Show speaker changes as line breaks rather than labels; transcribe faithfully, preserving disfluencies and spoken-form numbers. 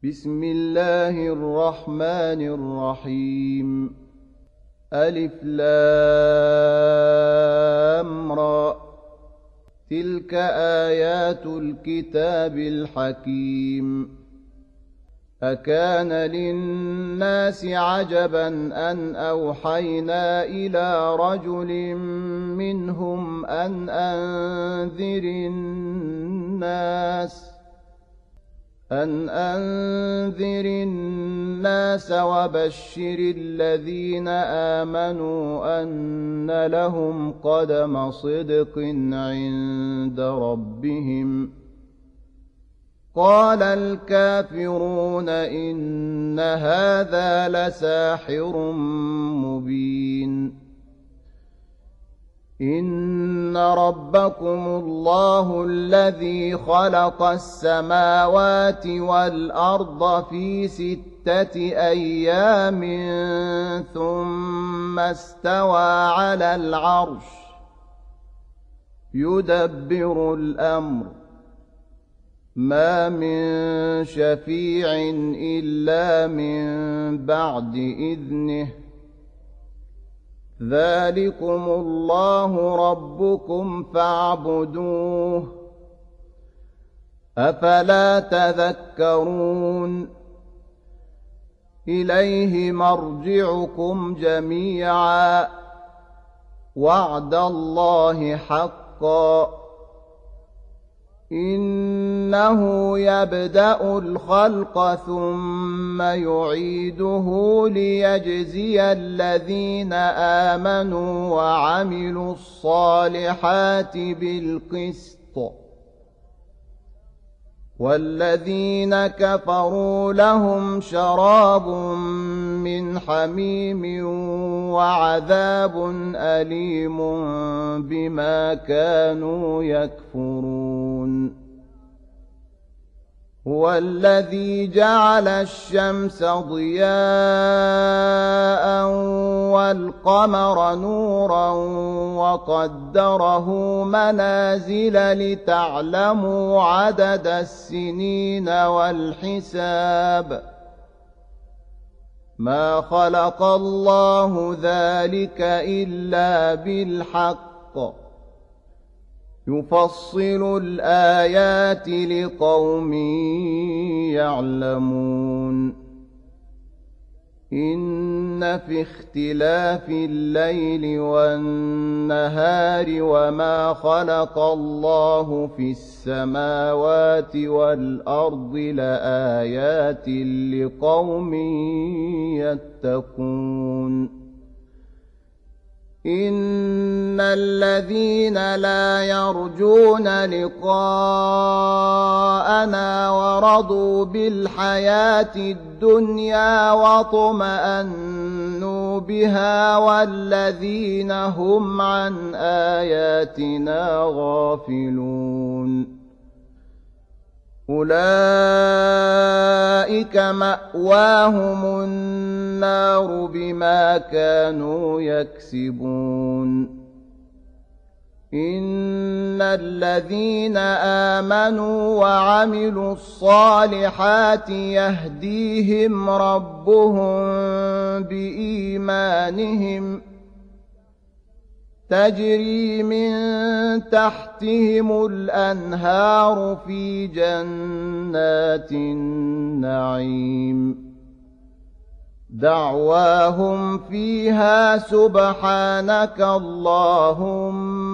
بسم الله الرحمن الرحيم. ألف لام را، تلك آيات الكتاب الحكيم. أكان للناس عجبا أن أوحينا إلى رجل منهم أن أنذر الناس أن أنذر الناس وبشر الذين آمنوا أن لهم قدم صدق عند ربهم. قال الكافرون إن هذا لساحر مبين. إن ربكم الله الذي خلق السماوات والأرض في ستة أيام ثم استوى على العرش يدبر الأمر، ما من شفيع إلا من بعد إذنه. ذلكم الله ربكم فاعبدوه، أفلا تذكرون. إليه مرجعكم جميعا، وعد الله حقا. إنه يبدأ الخلق ثم يعيده ليجزي الذين آمنوا وعملوا الصالحات بالقسط، والذين كفروا لهم شراب من حميم وعذاب أليم بما كانوا يكفرون. هو الذي جعل الشمس ضياء والقمر نورا وقدره منازل لتعلموا عدد السنين والحساب. ما خلق الله ذلك إلا بالحق، يفصل الآيات لقوم يعلمون. إن في اختلاف الليل والنهار وما خلق الله في السماوات والأرض لآيات لقوم يتقون. إن الذين لا يرجون لقاءنا ورضوا بالحياة الدنيا واطمأنوا بها والذين هم عن آياتنا غافلون أولئك مأواهم النار بما كانوا يكسبون. إن الذين آمنوا وعملوا الصالحات يهديهم ربهم بإيمانهم، تجري من تحتهم الأنهار في جنات النعيم. دعواهم فيها سبحانك اللهم